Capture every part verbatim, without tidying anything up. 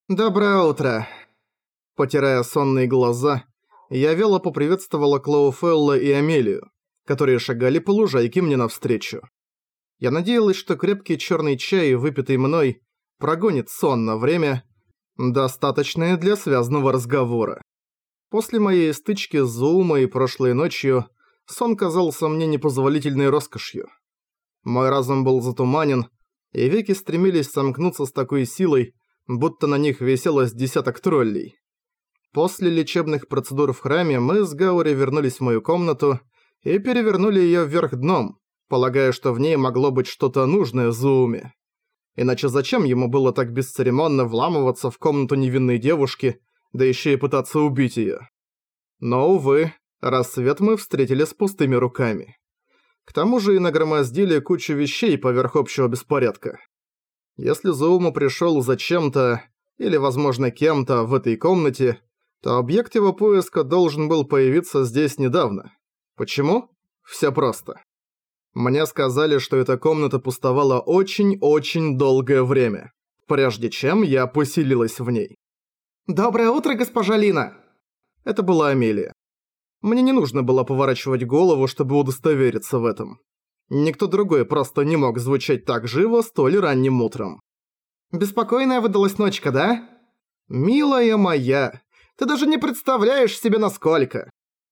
«Доброе утро!» Потирая сонные глаза, я вяло поприветствовала Клоуфелла и Амелию, которые шагали по лужайке мне навстречу. Я надеялась, что крепкий черный чай, выпитый мной, прогонит сон на время, достаточное для связанного разговора. После моей стычки с Зуумой прошлой ночью сон казался мне непозволительной роскошью. Мой разум был затуманен, и веки стремились сомкнуться с такой силой, будто на них висело с десяток троллей. После лечебных процедур в храме мы с Гаури вернулись в мою комнату и перевернули её вверх дном, полагая, что в ней могло быть что-то нужное Зууме. Иначе зачем ему было так бесцеремонно вламываться в комнату невинной девушки, да ещё и пытаться убить её? Но, увы, рассвет мы встретили с пустыми руками. К тому же и нагромоздили кучу вещей поверх общего беспорядка. Если Зуума пришёл зачем-то, или, возможно, кем-то в этой комнате, то объект его поиска должен был появиться здесь недавно. Почему? Всё просто. Мне сказали, что эта комната пустовала очень-очень долгое время, прежде чем я поселилась в ней. «Доброе утро, госпожа Лина!» Это была Амелия. Мне не нужно было поворачивать голову, чтобы удостовериться в этом. Никто другой просто не мог звучать так живо столь ранним утром. «Беспокойная выдалась ночка, да?» «Милая моя, ты даже не представляешь себе насколько!»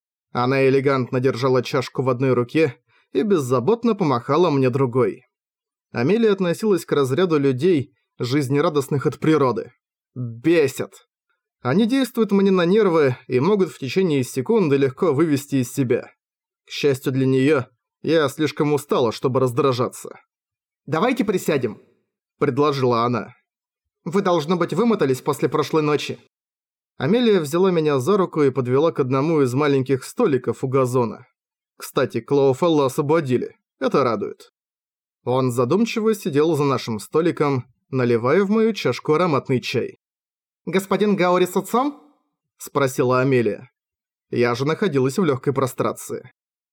Она элегантно держала чашку в одной руке и беззаботно помахала мне другой. Амелия относилась к разряду людей, жизнерадостных от природы. Бесят. Они действуют мне на нервы и могут в течение секунды легко вывести из себя. К счастью для неё, я слишком устала, чтобы раздражаться. «Давайте присядем», — предложила она. «Вы, должно быть, вымотались после прошлой ночи». Амелия взяла меня за руку и подвела к одному из маленьких столиков у газона. Кстати, Клоуфелла освободили. Это радует. Он задумчиво сидел за нашим столиком, наливая в мою чашку ароматный чай. «Господин Гаури с отцом?» – спросила Амелия. Я же находилась в легкой прострации.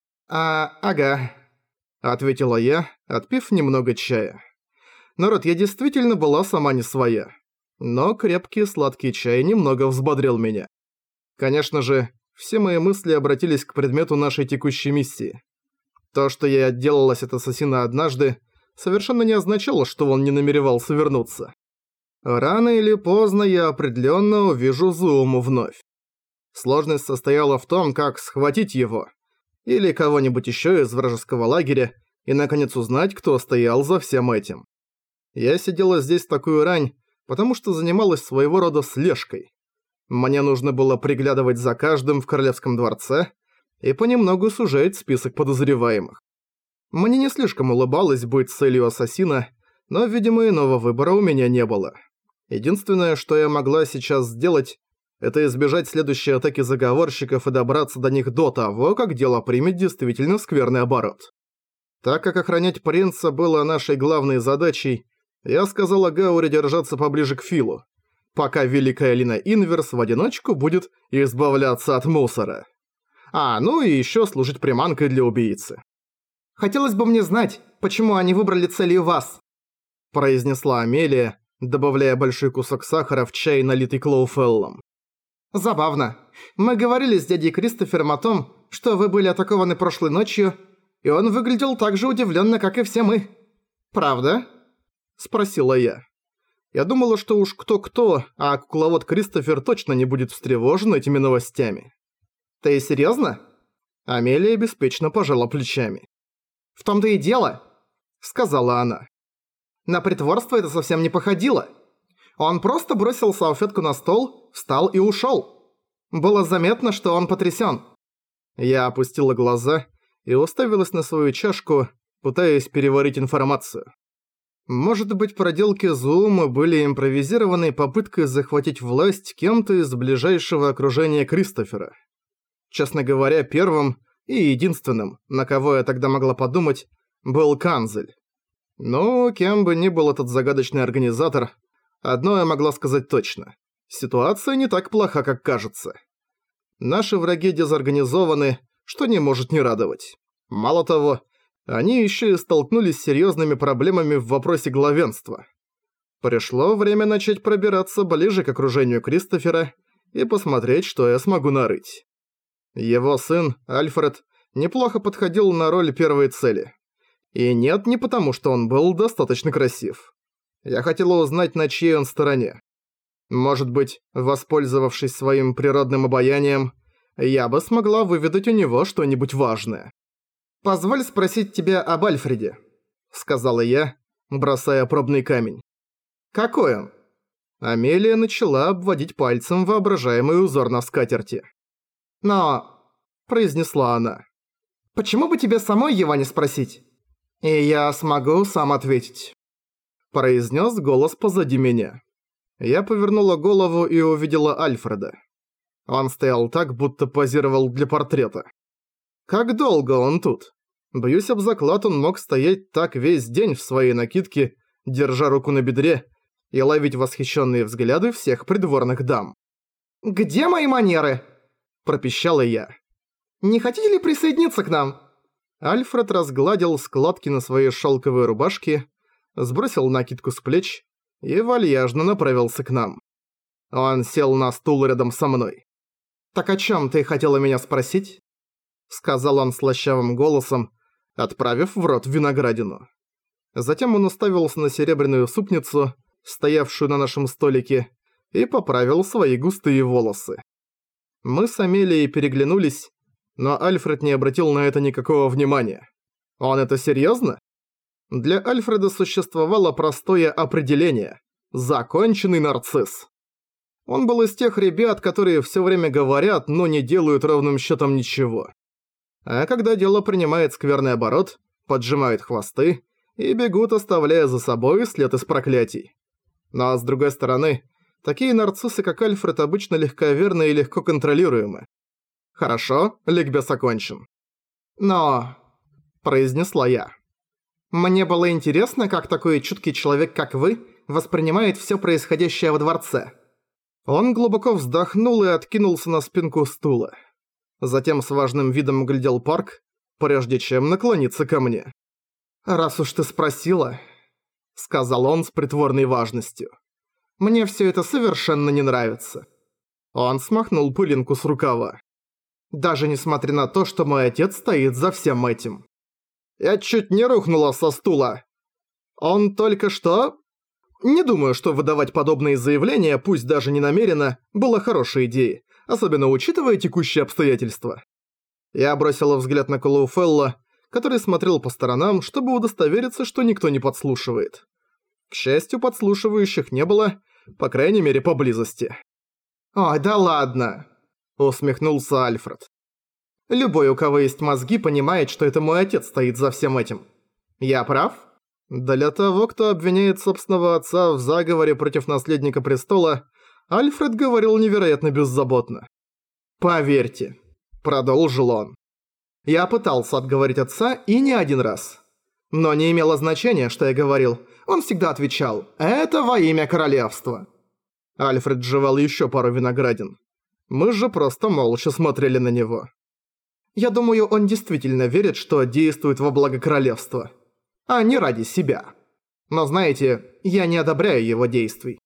«А, ага», – ответила я, отпив немного чая. Народ, я действительно была сама не своя. Но крепкий сладкий чай немного взбодрил меня. Конечно же, все мои мысли обратились к предмету нашей текущей миссии. То, что я отделалась от ассасина однажды, совершенно не означало, что он не намеревался вернуться. Рано или поздно я определенно увижу Зууму вновь. Сложность состояла в том, как схватить его, или кого-нибудь еще из вражеского лагеря, и наконец узнать, кто стоял за всем этим. Я сидела здесь в такую рань, потому что занималась своего рода слежкой. Мне нужно было приглядывать за каждым в королевском дворце и понемногу сужать список подозреваемых. Мне не слишком улыбалось быть целью ассасина, но, видимо, иного выбора у меня не было. Единственное, что я могла сейчас сделать, это избежать следующей атаки заговорщиков и добраться до них до того, как дело примет действительно скверный оборот. Так как охранять принца было нашей главной задачей, я сказала Гаури держаться поближе к Филу, пока Великая Лина Инверс в одиночку будет избавляться от мусора. А, ну и еще служить приманкой для убийцы. «Хотелось бы мне знать, почему они выбрали целью вас», произнесла Амелия, добавляя большой кусок сахара в чай, налитый Клоуфеллом. «Забавно. Мы говорили с дядей Кристофером о том, что вы были атакованы прошлой ночью, и он выглядел так же удивленно, как и все мы. Правда?» Спросила я. Я думала, что уж кто-кто, а кукловод Кристофер точно не будет встревожен этими новостями. «Ты серьёзно?» Амелия беспечно пожала плечами. «В том-то и дело», — сказала она. «На притворство это совсем не походило. Он просто бросил салфетку на стол, встал и ушёл. Было заметно, что он потрясён». Я опустила глаза и уставилась на свою чашку, пытаясь переварить информацию. Может быть, проделки Зуумы были импровизированной попыткой захватить власть кем-то из ближайшего окружения Кристофера. Честно говоря, первым и единственным, на кого я тогда могла подумать, был Канзель. Но кем бы ни был этот загадочный организатор, одно я могла сказать точно. Ситуация не так плоха, как кажется. Наши враги дезорганизованы, что не может не радовать. Мало того, они еще и столкнулись с серьезными проблемами в вопросе главенства. Пришло время начать пробираться ближе к окружению Кристофера и посмотреть, что я смогу нарыть. Его сын, Альфред, неплохо подходил на роль первой цели. И нет, не потому, что он был достаточно красив. Я хотела узнать, на чьей он стороне. Может быть, воспользовавшись своим природным обаянием, я бы смогла выведать у него что-нибудь важное. «Позволь спросить тебя об Альфреде», — сказала я, бросая пробный камень. «Какой он?» Амелия начала обводить пальцем воображаемый узор на скатерти. «Но...» – произнесла она. «Почему бы тебе самой его не спросить? И я смогу сам ответить», – произнес голос позади меня. Я повернула голову и увидела Альфреда. Он стоял так, будто позировал для портрета. Как долго он тут? Бьюсь об заклад, он мог стоять так весь день в своей накидке, держа руку на бедре, и ловить восхищенные взгляды всех придворных дам. «Где мои манеры?» – пропищала я. «Не хотите ли присоединиться к нам?» Альфред разгладил складки на своей шелковой рубашке, сбросил накидку с плеч и вальяжно направился к нам. Он сел на стул рядом со мной. «Так о чем ты хотела меня спросить?» – сказал он слащавым голосом, отправив в рот виноградину. Затем он уставился на серебряную супницу, стоявшую на нашем столике, и поправил свои густые волосы. Мы с Амелией переглянулись, но Альфред не обратил на это никакого внимания. Он это серьезно? Для Альфреда существовало простое определение – законченный нарцисс. Он был из тех ребят, которые все время говорят, но не делают ровным счетом ничего. А когда дело принимает скверный оборот, поджимают хвосты и бегут, оставляя за собой след из проклятий. Но с другой стороны, такие нарциссы, как Альфред, обычно легковерны и легко контролируемы. «Хорошо, ликбез окончен». «Но...» – произнесла я. «Мне было интересно, как такой чуткий человек, как вы, воспринимает все происходящее во дворце». Он глубоко вздохнул и откинулся на спинку стула. Затем с важным видом оглядел парк, прежде чем наклониться ко мне. «Раз уж ты спросила», — сказал он с притворной важностью, — «мне все это совершенно не нравится». Он смахнул пылинку с рукава. «Даже несмотря на то, что мой отец стоит за всем этим». Я чуть не рухнула со стула. Он только что... Не думаю, что выдавать подобные заявления, пусть даже не намеренно, было хорошей идеей, особенно учитывая текущие обстоятельства. Я бросила взгляд на Клоуфелла, который смотрел по сторонам, чтобы удостовериться, что никто не подслушивает. К счастью, подслушивающих не было, по крайней мере, поблизости. «Ой, да ладно!» – усмехнулся Альфред. «Любой, у кого есть мозги, понимает, что это мой отец стоит за всем этим. Я прав?» Для того, кто обвиняет собственного отца в заговоре против наследника престола, Альфред говорил невероятно беззаботно. «Поверьте», – продолжил он. «Я пытался отговорить отца и не один раз. Но не имело значения, что я говорил. Он всегда отвечал: «Это во имя королевства». Альфред жевал еще пару виноградин. Мы же просто молча смотрели на него. Я думаю, он действительно верит, что действует во благо королевства, а не ради себя. Но знаете, я не одобряю его действий.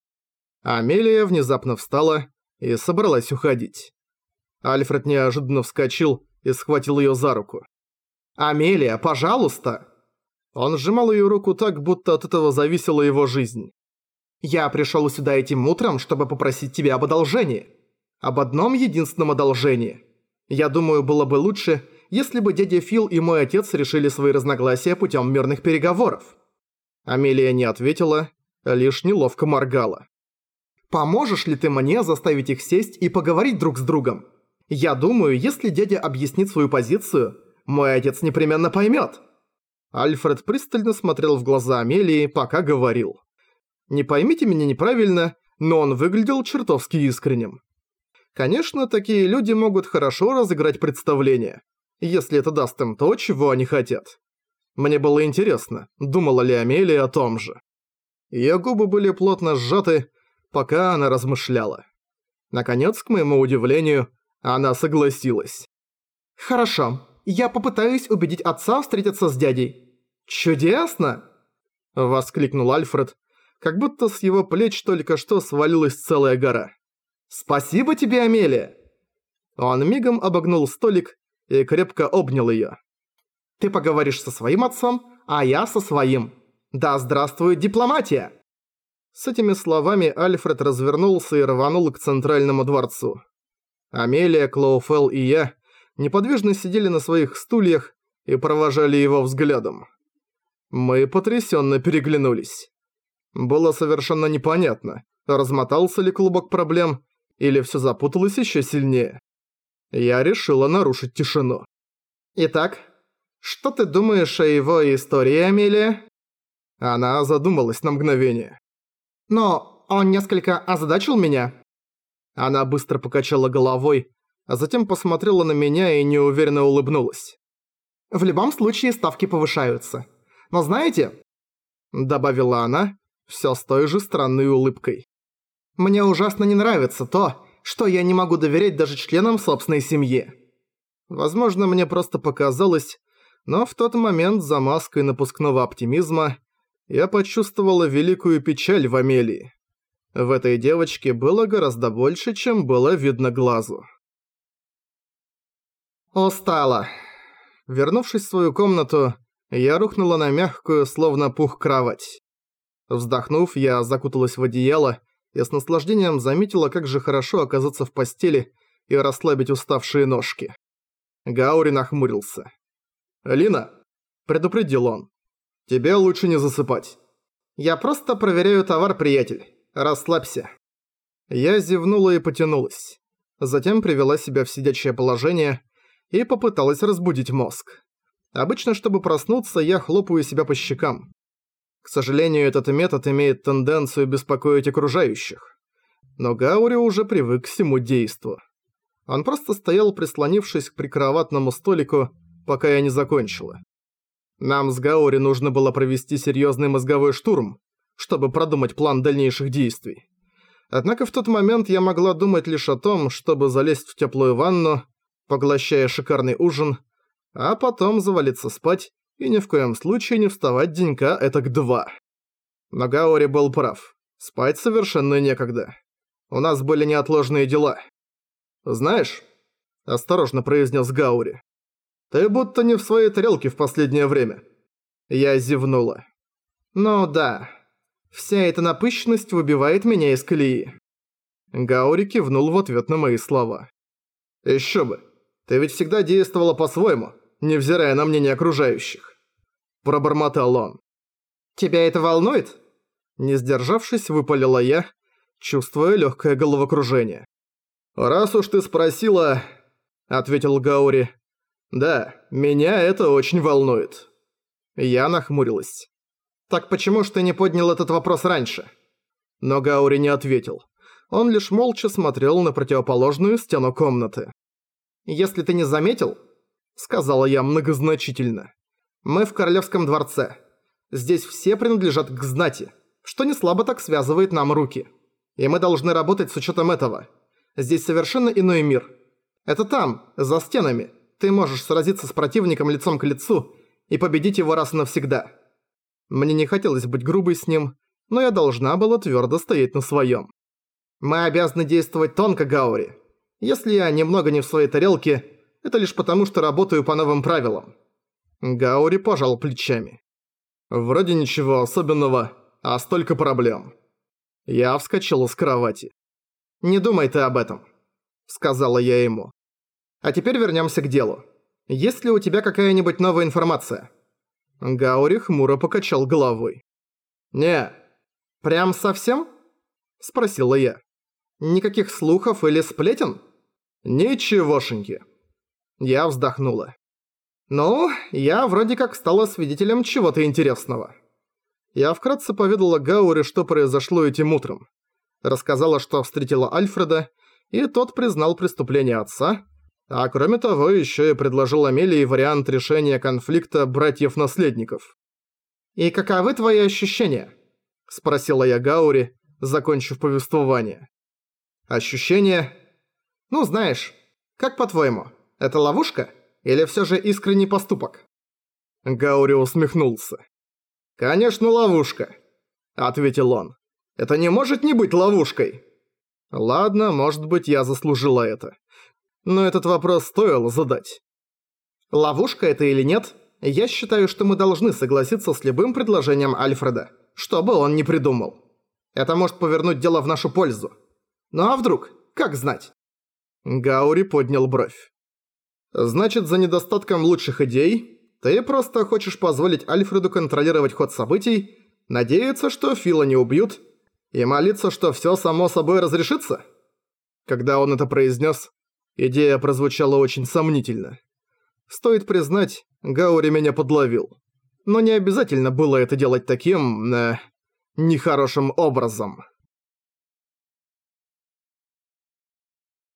Амелия внезапно встала и собралась уходить. Альфред неожиданно вскочил и схватил ее за руку. «Амелия, пожалуйста!» Он сжимал ее руку так, будто от этого зависела его жизнь. «Я пришел сюда этим утром, чтобы попросить тебя об одолжении. Об одном единственном одолжении. Я думаю, было бы лучше, если бы дядя Фил и мой отец решили свои разногласия путем мирных переговоров». Амелия не ответила, лишь неловко моргала. «Поможешь ли ты мне заставить их сесть и поговорить друг с другом? Я думаю, если дядя объяснит свою позицию, мой отец непременно поймет». Альфред пристально смотрел в глаза Амелии, пока говорил. Не поймите меня неправильно, но он выглядел чертовски искренним. Конечно, такие люди могут хорошо разыграть представление, если это даст им то, чего они хотят. Мне было интересно, думала ли Амелия о том же. Её губы были плотно сжаты, пока она размышляла. Наконец, к моему удивлению, она согласилась. «Хорошо, я попытаюсь убедить отца встретиться с дядей». «Чудесно!» – воскликнул Альфред, как будто с его плеч только что свалилась целая гора. «Спасибо тебе, Амелия!» Он мигом обогнул столик и крепко обнял её. «Ты поговоришь со своим отцом, а я со своим. Да здравствует дипломатия!» С этими словами Альфред развернулся и рванул к центральному дворцу. Амелия, Клоуфелл и я неподвижно сидели на своих стульях и провожали его взглядом. Мы потрясенно переглянулись. Было совершенно непонятно, размотался ли клубок проблем, или все запуталось еще сильнее. Я решила нарушить тишину. «Итак, что ты думаешь о его истории, Амелия?» Она задумалась на мгновение. «Но он несколько озадачил меня». Она быстро покачала головой, а затем посмотрела на меня и неуверенно улыбнулась. «В любом случае ставки повышаются. Но знаете...» добавила она, всё с той же странной улыбкой. «Мне ужасно не нравится то, что я не могу доверять даже членам собственной семьи». Возможно, мне просто показалось, но в тот момент за маской напускного оптимизма я почувствовала великую печаль в Амелии. В этой девочке было гораздо больше, чем было видно глазу. Устала. Вернувшись в свою комнату, я рухнула на мягкую, словно пух, кровать. Вздохнув, я закуталась в одеяло и с наслаждением заметила, как же хорошо оказаться в постели и расслабить уставшие ножки. Гаури нахмурился. «Лина», — предупредил он, — «тебе лучше не засыпать». «Я просто проверяю товар, приятель. Расслабься». Я зевнула и потянулась. Затем привела себя в сидячее положение и попыталась разбудить мозг. Обычно, чтобы проснуться, я хлопаю себя по щекам. К сожалению, этот метод имеет тенденцию беспокоить окружающих. Но Гаури уже привык к всему действу. Он просто стоял, прислонившись к прикроватному столику, пока я не закончила. Нам с Гаури нужно было провести серьезный мозговой штурм, чтобы продумать план дальнейших действий. Однако в тот момент я могла думать лишь о том, чтобы залезть в теплую ванну, поглощая шикарный ужин, а потом завалиться спать и ни в коем случае не вставать денька этак два. Но Гаури был прав. Спать совершенно некогда. У нас были неотложные дела. «Знаешь», – осторожно произнес Гаури, – «ты будто не в своей тарелке в последнее время». Я зевнула. «Ну да, вся эта напыщенность выбивает меня из колеи». Гаури кивнул в ответ на мои слова. «Ещё бы, ты ведь всегда действовала по-своему, невзирая на мнение окружающих». Пробормотал он. «Тебя это волнует?» Не сдержавшись, выпалила я, чувствуя легкое головокружение. «Раз уж ты спросила», — ответил Гаури, — «да, меня это очень волнует». Я нахмурилась. «Так почему ж ты не поднял этот вопрос раньше?» Но Гаури не ответил. Он лишь молча смотрел на противоположную стену комнаты. «Если ты не заметил», — сказала я многозначительно, — «мы в Королевском дворце. Здесь все принадлежат к знати, что не слабо так связывает нам руки. И мы должны работать с учетом этого. Здесь совершенно иной мир. Это там, за стенами, ты можешь сразиться с противником лицом к лицу и победить его раз и навсегда». Мне не хотелось быть грубой с ним, но я должна была твердо стоять на своем. «Мы обязаны действовать тонко, Гаури. Если я немного не в своей тарелке, это лишь потому, что работаю по новым правилам». Гаури пожал плечами. «Вроде ничего особенного, а столько проблем». Я вскочила с кровати. «Не думай ты об этом», — сказала я ему. «А теперь вернемся к делу. Есть ли у тебя какая-нибудь новая информация?» Гаури хмуро покачал головой. «Не». «Прям совсем?» — спросила я. «Никаких слухов или сплетен?» «Ничегошеньки». Я вздохнула. «Ну, я вроде как стала свидетелем чего-то интересного». Я вкратце поведала Гаури, что произошло этим утром. Рассказала, что встретила Альфреда, и тот признал преступление отца, а кроме того еще и предложил Амелии вариант решения конфликта братьев-наследников. «И каковы твои ощущения?» – спросила я Гаури, закончив повествование. «Ощущения? Ну, знаешь, как по-твоему, это ловушка или все же искренний поступок?» Гаури усмехнулся. «Конечно, ловушка. ответил он. «Это не может не быть ловушкой!» Ладно, может быть, я заслужила это. Но этот вопрос стоило задать. Ловушка это или нет, я считаю, что мы должны согласиться с любым предложением Альфреда, что бы он ни придумал. Это может повернуть дело в нашу пользу. Ну а вдруг? Как знать? Гаури поднял бровь. Значит, за недостатком лучших идей, ты просто хочешь позволить Альфреду контролировать ход событий, надеяться, что Фила не убьют, и молиться, что всё само собой разрешится? Когда он это произнес, идея прозвучала очень сомнительно. Стоит признать, Гаури меня подловил. Но не обязательно было это делать таким, э, нехорошим образом.